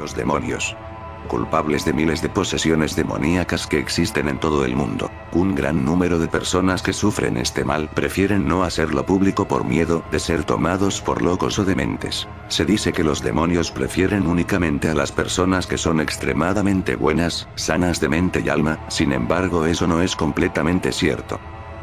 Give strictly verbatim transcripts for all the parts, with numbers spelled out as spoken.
los demonios. Culpables de miles de posesiones demoníacas que existen en todo el mundo. Un gran número de personas que sufren este mal prefieren no hacerlo público por miedo de ser tomados por locos o dementes. Se dice que los demonios prefieren únicamente a las personas que son extremadamente buenas, sanas de mente y alma, sin embargo eso no es completamente cierto.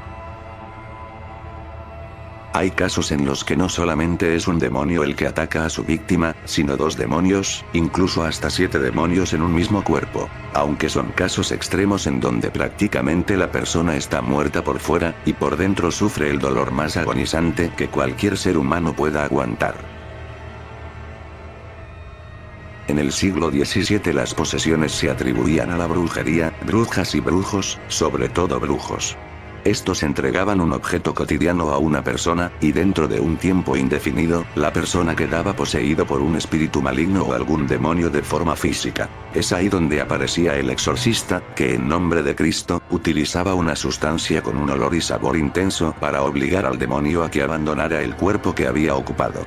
Hay casos en los que no solamente es un demonio el que ataca a su víctima, sino dos demonios, incluso hasta siete demonios en un mismo cuerpo. Aunque son casos extremos en donde prácticamente la persona está muerta por fuera, y por dentro sufre el dolor más agonizante que cualquier ser humano pueda aguantar. En el siglo diecisiete las posesiones se atribuían a la brujería, brujas y brujos, sobre todo brujos. Estos entregaban un objeto cotidiano a una persona, y dentro de un tiempo indefinido, la persona quedaba poseído por un espíritu maligno o algún demonio de forma física. Es ahí donde aparecía el exorcista, que en nombre de Cristo, utilizaba una sustancia con un olor y sabor intenso para obligar al demonio a que abandonara el cuerpo que había ocupado.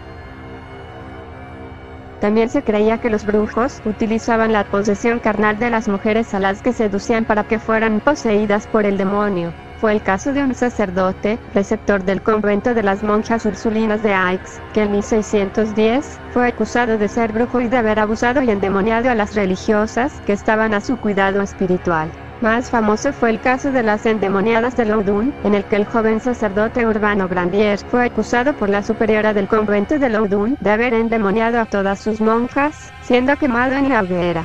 También se creía que los brujos utilizaban la posesión carnal de las mujeres a las que seducían para que fueran poseídas por el demonio. Fue el caso de un sacerdote, preceptor del convento de las monjas ursulinas de Aix, que en mil seiscientos diez, fue acusado de ser brujo y de haber abusado y endemoniado a las religiosas que estaban a su cuidado espiritual. Más famoso fue el caso de las endemoniadas de Loudun, en el que el joven sacerdote Urbano Grandier fue acusado por la superiora del convento de Loudun de haber endemoniado a todas sus monjas, siendo quemado en la hoguera.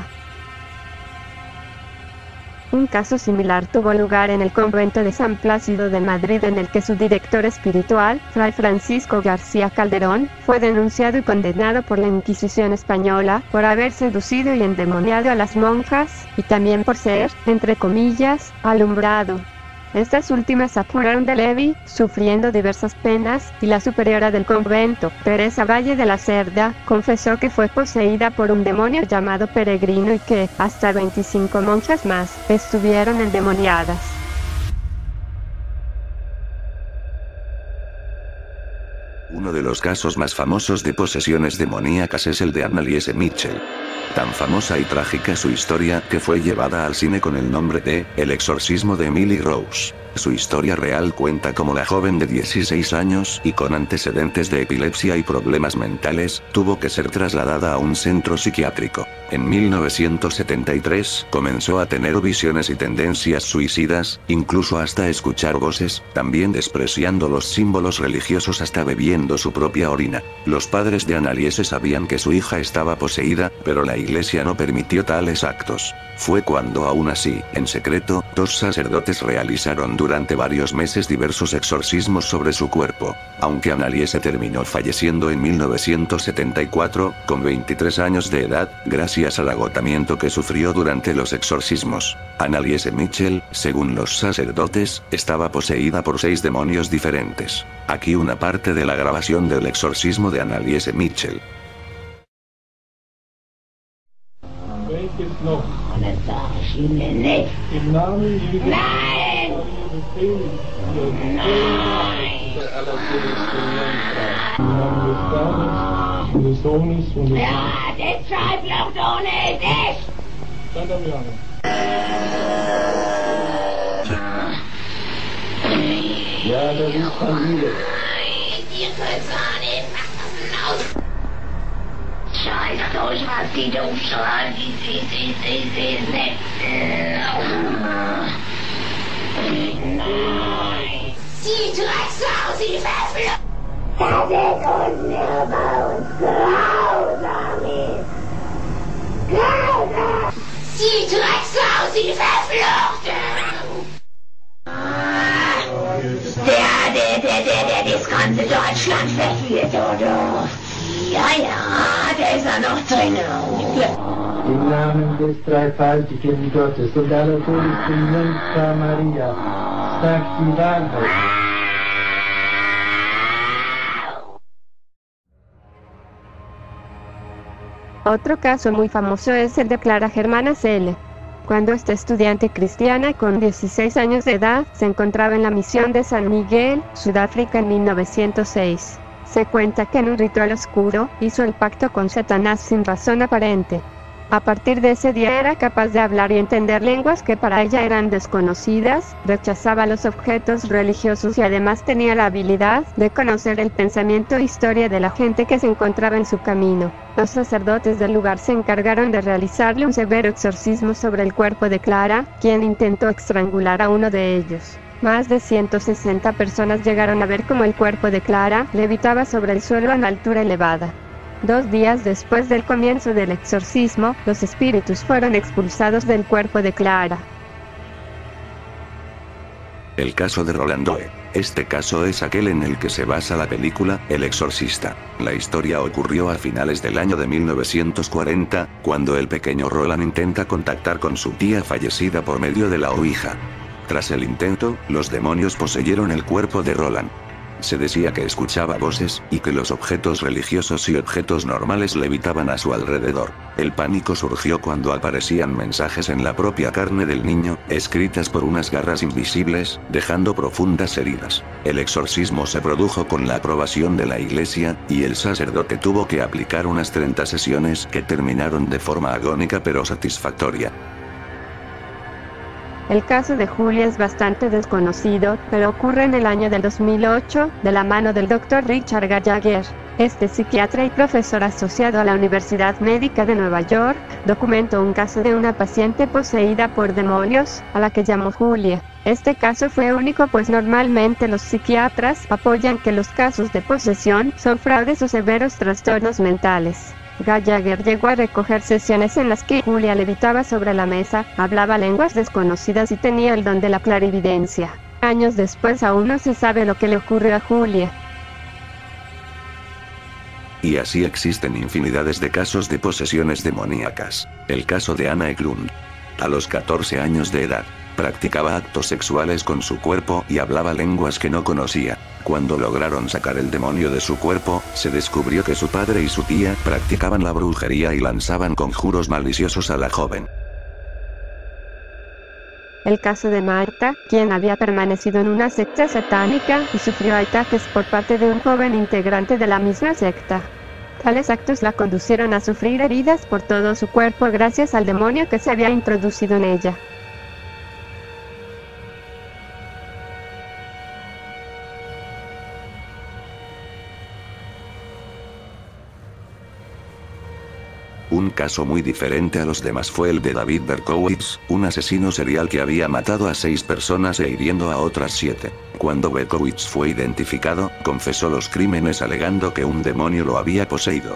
Un caso similar tuvo lugar en el convento de San Plácido de Madrid, en el que su director espiritual, Fray Francisco García Calderón, fue denunciado y condenado por la Inquisición española por haber seducido y endemoniado a las monjas, y también por ser, entre comillas, alumbrado. Estas últimas apuraron de Levi, sufriendo diversas penas, y la superiora del convento, Teresa Valle de la Cerda, confesó que fue poseída por un demonio llamado Peregrino y que, hasta veinticinco monjas más, estuvieron endemoniadas. Uno de los casos más famosos de posesiones demoníacas es el de Anneliese Michel. Tan famosa y trágica su historia que fue llevada al cine con el nombre de El exorcismo de Emily Rose. Su historia real cuenta cómo la joven de dieciséis años y con antecedentes de epilepsia y problemas mentales, tuvo que ser trasladada a un centro psiquiátrico. En mil novecientos setenta y tres comenzó a tener visiones y tendencias suicidas, incluso hasta escuchar voces, también despreciando los símbolos religiosos hasta bebiendo su propia orina. Los padres de Anneliese sabían que su hija estaba poseída, pero la iglesia no permitió tales actos. Fue cuando aún así, en secreto, dos sacerdotes realizaron durante varios meses diversos exorcismos sobre su cuerpo. Aunque Anneliese terminó falleciendo en mil novecientos setenta y cuatro, con veintitrés años de edad, gracias al agotamiento que sufrió durante los exorcismos. Anneliese Michel, según los sacerdotes, estaba poseída por seis demonios diferentes. Aquí una parte de la grabación del exorcismo de Anneliese Michel. No. Das sag ich Ihnen nicht. Im Namen Jesu. Nein! Nein! Der Allerseligsten Im Namen des Vaters und des Sohnes und des Ja, deshalb glaubt ohne dich! Stand am Jange. Ja, das ist Familie. Ihr könnt's auch nicht. Macht das denn aus? Scheiß euch, was die doof schreien. Sie, sie, sie, sie, sie, sie. Nein. Sie Drecksau, sie Verflucht. Das ist unnehmbar und grausam ist. Grausam. Sie Drecksau, sie Verflucht. Der, der, der, der, der das ganze Deutschland verführt, oder? Ja, ja, der ist ja noch drin. Im Namen des dreifaltigen Gottes und aller Todesten Jungfrau Maria, sagt die Wahrheit. Otro caso muy famoso es el de Clara Germana Selle. Cuando esta estudiante cristiana con dieciséis años de edad se encontraba en la misión de San Miguel, Sudáfrica en mil novecientos seis. Se cuenta que en un ritual oscuro, hizo el pacto con Satanás sin razón aparente. A partir de ese día era capaz de hablar y entender lenguas que para ella eran desconocidas, rechazaba los objetos religiosos y además tenía la habilidad de conocer el pensamiento e historia de la gente que se encontraba en su camino. Los sacerdotes del lugar se encargaron de realizarle un severo exorcismo sobre el cuerpo de Clara, quien intentó estrangular a uno de ellos. Más de ciento sesenta personas llegaron a ver cómo el cuerpo de Clara levitaba sobre el suelo a una altura elevada. Dos días después del comienzo del exorcismo, los espíritus fueron expulsados del cuerpo de Clara. El caso de Roland Doe. Este caso es aquel en el que se basa la película El Exorcista. La historia ocurrió a finales del año de mil novecientos cuarenta, cuando el pequeño Roland intenta contactar con su tía fallecida por medio de la Ouija. Tras el intento, los demonios poseyeron el cuerpo de Roland. Se decía que escuchaba voces, y que los objetos religiosos y objetos normales levitaban a su alrededor. El pánico surgió cuando aparecían mensajes en la propia carne del niño, escritas por unas garras invisibles, dejando profundas heridas. El exorcismo se produjo con la aprobación de la iglesia, y el sacerdote tuvo que aplicar unas treinta sesiones que terminaron de forma agónica pero satisfactoria. El caso de Julia es bastante desconocido, pero ocurre en el año del dos mil ocho, de la mano del doctor Richard Gallagher. Este psiquiatra y profesor asociado a la Universidad Médica de Nueva York, documentó un caso de una paciente poseída por demonios, a la que llamó Julia. Este caso fue único pues normalmente los psiquiatras apoyan que los casos de posesión son fraudes o severos trastornos mentales. Gallagher llegó a recoger sesiones en las que Julia levitaba sobre la mesa, hablaba lenguas desconocidas y tenía el don de la clarividencia. Años después aún no se sabe lo que le ocurrió a Julia. Y así existen infinidades de casos de posesiones demoníacas. El caso de Anna Eklund. A los catorce años de edad, practicaba actos sexuales con su cuerpo y hablaba lenguas que no conocía. Cuando lograron sacar el demonio de su cuerpo, se descubrió que su padre y su tía practicaban la brujería y lanzaban conjuros maliciosos a la joven. El caso de Marta, quien había permanecido en una secta satánica y sufrió ataques por parte de un joven integrante de la misma secta. Tales actos la conducieron a sufrir heridas por todo su cuerpo gracias al demonio que se había introducido en ella. Un caso muy diferente a los demás fue el de David Berkowitz, un asesino serial que había matado a seis personas e hiriendo a otras siete. Cuando Berkowitz fue identificado, confesó los crímenes alegando que un demonio lo había poseído.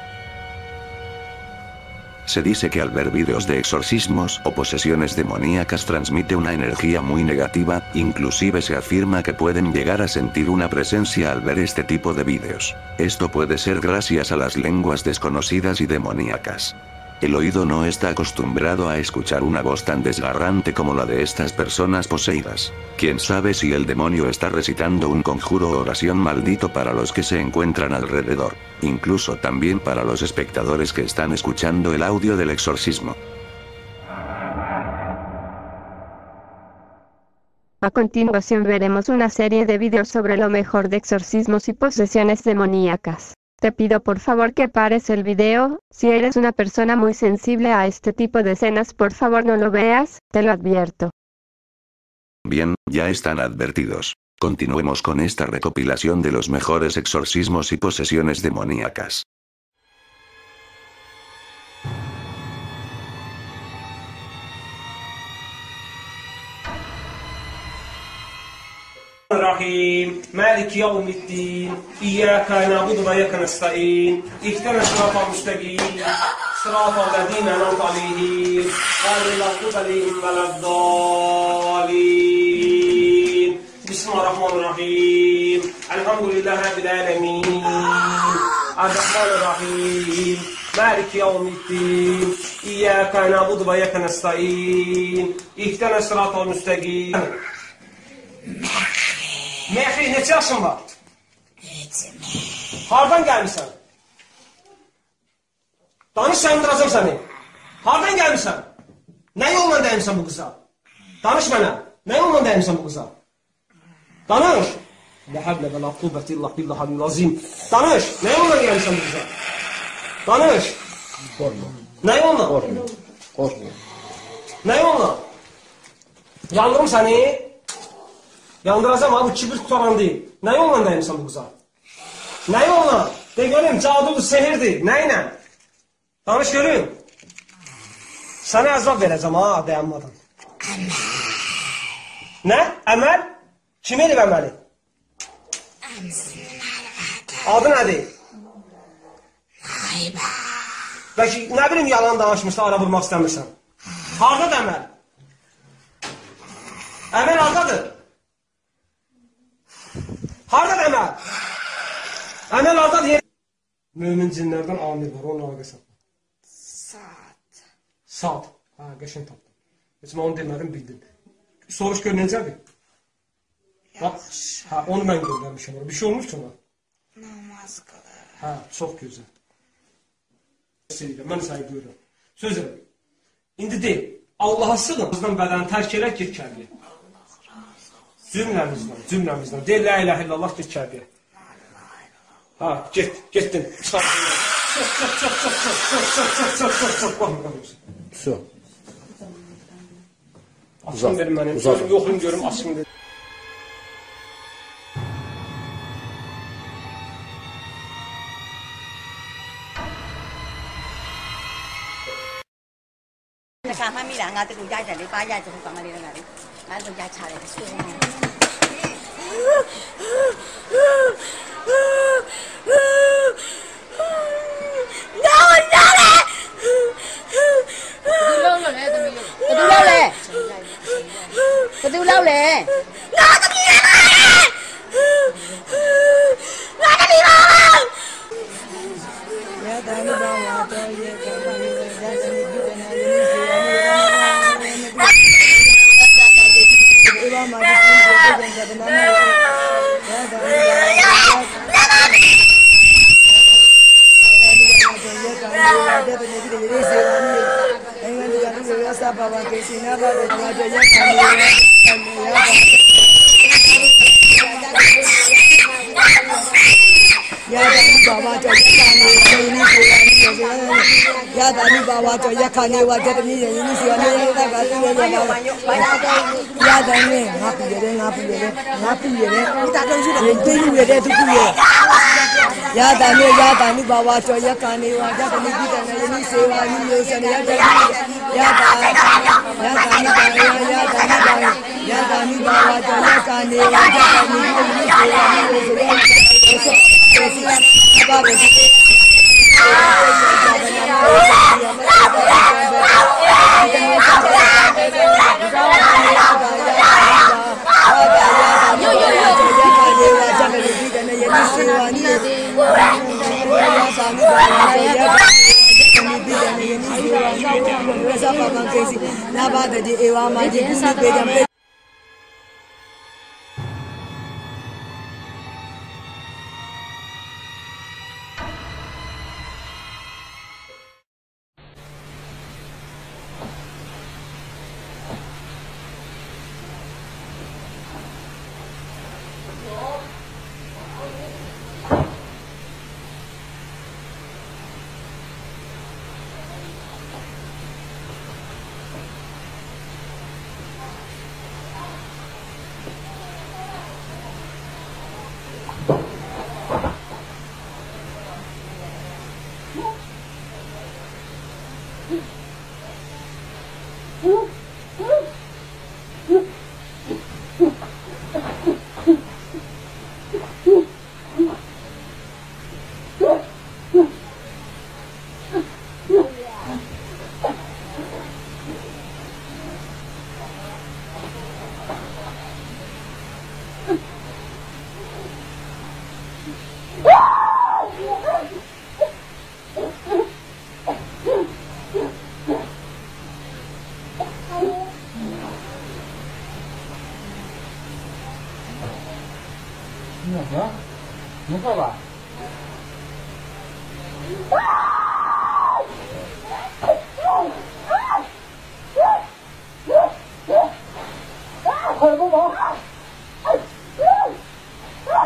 Se dice que al ver vídeos de exorcismos o posesiones demoníacas transmite una energía muy negativa, inclusive se afirma que pueden llegar a sentir una presencia al ver este tipo de vídeos. Esto puede ser gracias a las lenguas desconocidas y demoníacas. El oído no está acostumbrado a escuchar una voz tan desgarrante como la de estas personas poseídas. Quién sabe si el demonio está recitando un conjuro o oración maldito para los que se encuentran alrededor. Incluso también para los espectadores que están escuchando el audio del exorcismo. A continuación veremos una serie de vídeos sobre lo mejor de exorcismos y posesiones demoníacas. Te pido por favor que pares el video. Si eres una persona muy sensible a este tipo de escenas, por favor no lo veas, te lo advierto. Bien, ya están advertidos. Continuemos con esta recopilación de los mejores exorcismos y posesiones demoníacas. الرحيم مالك يوم الدين إياك نعبد وإياك نستعين اهدنا الصراط المستقيم صراط الذين أنعمت عليهم غير المغضوب عليهم ولا الضالين بسم الله الرحمن الرحيم الحمد لله رب العالمين الرحمن الرحيم مالك يوم الدين إياك نعبد وإياك نستعين اهدنا الصراط المستقيم. Mehri, neçə yaşın var? Hardan gəlmişsən? Danış, səndirəcəm səni. Hardan gəlmişsən? Nə yolla dəymişsən bu qıza? Danış mənə. Nə yolla dəymişsən bu qıza? Danış. La havle ve la kuvvete illa billahil azim. Danış. Ne yolla gelmişsin bize? Danış. Korkma. Ne yolla? Korkma. Korkma. Ne yolla? Yandırım seni. Yandıracağım abi, kibir tutaran değil. Ne yolla gelmişsin bu kıza? Ne yolla? De göreyim, cadudur, sehirdir. Neyle? Danış göreyim. Sana azab vereceğim ha, dayanmadan. Ne? Emel? Kim edib əməli? Adı nədir? Bəlkə nə bilim yalan danışmışsa, ara vurmaq istəmirsən. Haradadır Əməl? Əməl haradadır? Haradadır Əməl? Əməl haradadır? Mömin cinlərdən amir var, onun ağası. Saat. Saat. Ha, qəşən tapdım. Heç mən onu demədim, bildim. Soruş gör necədir? Bak, ha, onu mən göndərmişəm. Bir şey olmuş ki ona? Namaz qılır. Ha, çox gözəl. Mən səni görürəm. Söz verim. İndi deyil, Allaha sığın. Bizdən bədəni tərk elə, get kəbiyə. Cümləmizdən, cümləmizdən. Deyil, la ilahe illallah, get kəbiyə. Ha, get, getdin. Çıx, çıx, çıx, çıx, çıx, çıx, çıx, çıx, çıx, çıx, çıx, çıx. Su. Açın verin mənim. Yoxlayım görüm, açın verin. Cả hai mi đã ngã từ dài chạy đi ba dài từ khoảng này là ngã đi, ngã từ dài chạy đi xuống. Đâu ra đấy? Đâu rồi đấy tụi mình? Tụi đâu đấy? Tụi đâu đấy? Nó tụi mình đấy. Nó tụi mình đâu? Ya tani bawa to ye kami ya tani bidana ni Iwa ma di kun ko den da na ya tani ya tani ya kami ya tani di di se ni engan di kan ya sa bawa ke sina ba de ma ya kami ya Ya tani bawa to ya kami ya tani bawa to ya kami wa de ni ni si wa ni da ga ti ya ya tani ngapi ye ngapi ye ngapi ye ta kan shi de de yu ye de tu ku ye ya tani ya tani bawa to ya kami wa ya tani bi da ni ni se wa ni yo se ya tani ya tani ya tani ba ya tani ba ya tani bawa to ya kami wa ya tani ni ni se wa ni yo se Hả? Muốn không à? Thôi bố bố.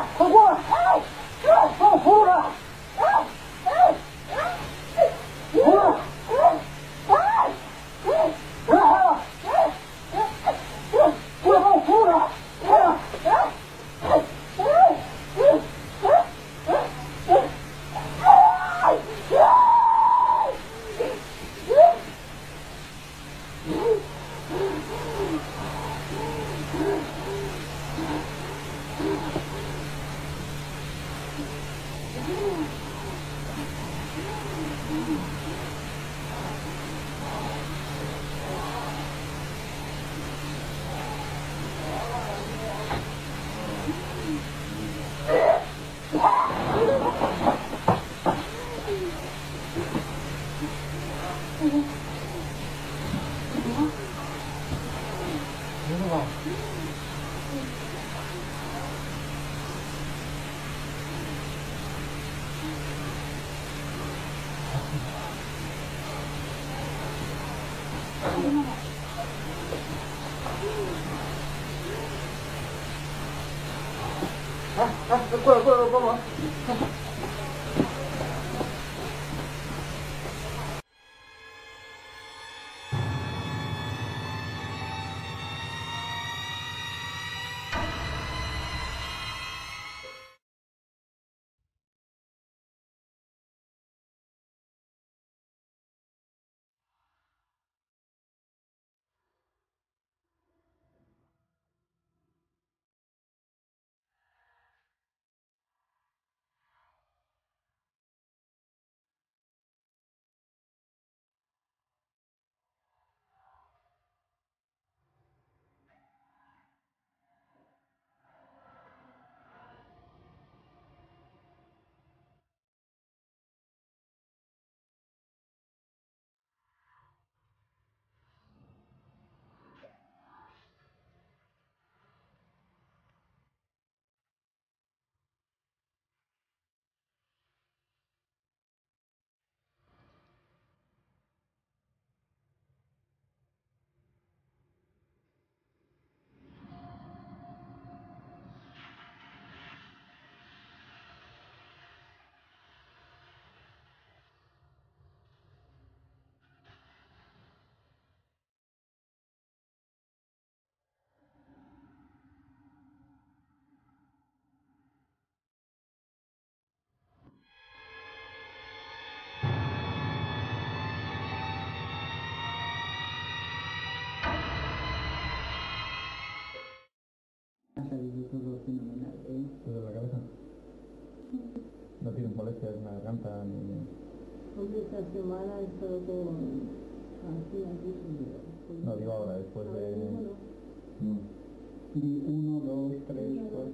Ah, ah, quello, quello, quello. Todo fenomenal, ¿eh? ¿Todo la cabeza? ¿No tienes molestias en la garganta ni...? Hombre, esta semana he estado con... así, aquí, sin... No, digo ahora, después de... No. Y uno, dos, tres, cuatro.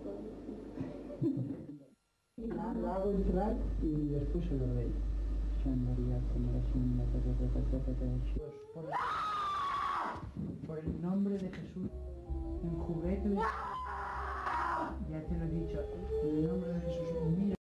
La hago entrar y después se lo doy. San María, como la segunda, por, por el nombre de Jesús, en juguetes, ya te lo he dicho, en el nombre de Jesús, mira.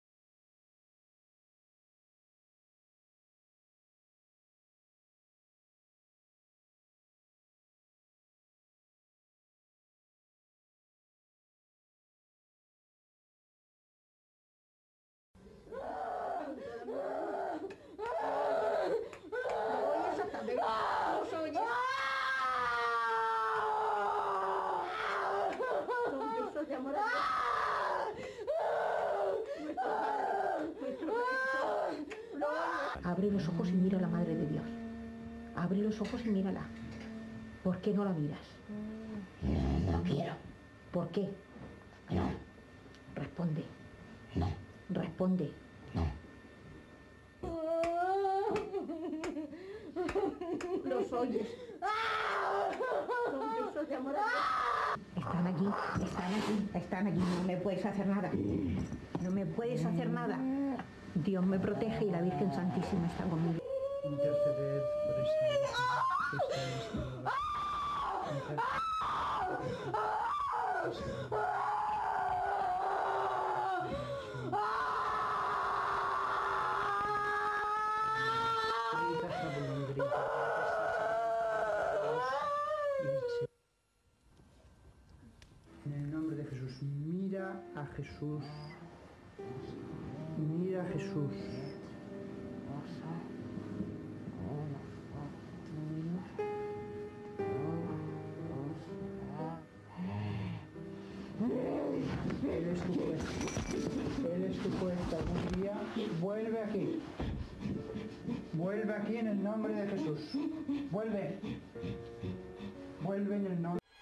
Abre los ojos y mira a la Madre de Dios. Abre los ojos y mírala. ¿Por qué no la miras? No, no quiero. ¿Por qué? No, Responde. no, Responde. no. Los oyes. Son besos de amor. Están aquí, están aquí, están aquí. No me puedes hacer nada. No me puedes hacer nada. Dios me protege y la Virgen Santísima está conmigo. Interceded por esta esta En el nombre de Jesús, mira a Jesús. Mira a Jesús. Él es tu juez. Él es tu juez. Algún día vuelve aquí. Vuelve aquí en el nombre de Jesús. Vuelve. Vuelve en el nombre.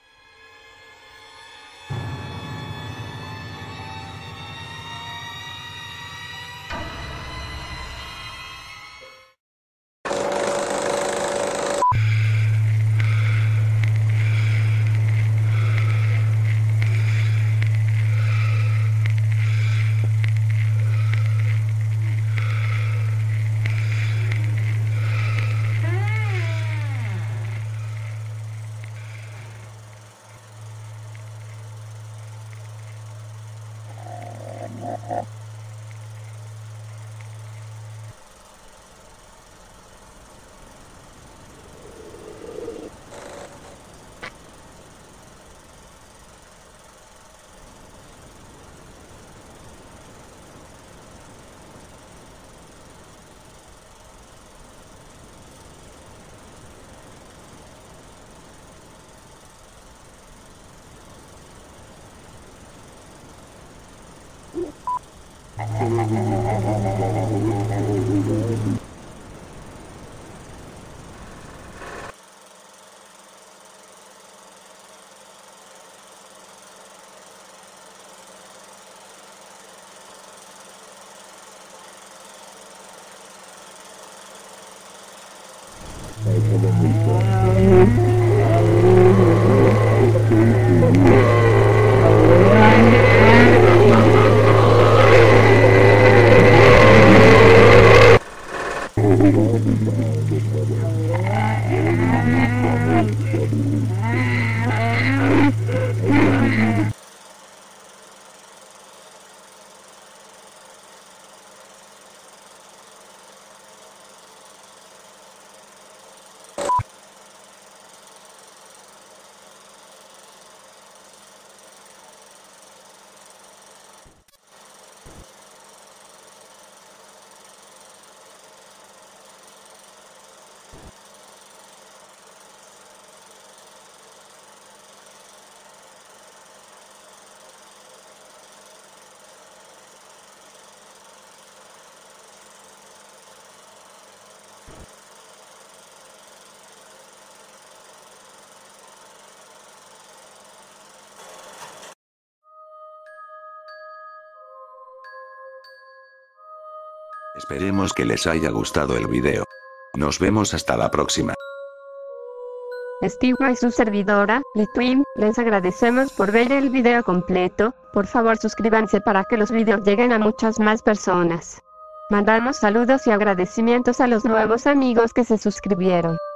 Esperemos que les haya gustado el video. Nos vemos hasta la próxima. Estigma y su servidora, Litwin, les agradecemos por ver el video completo. Por favor suscríbanse para que los videos lleguen a muchas más personas. Mandamos saludos y agradecimientos a los nuevos amigos que se suscribieron.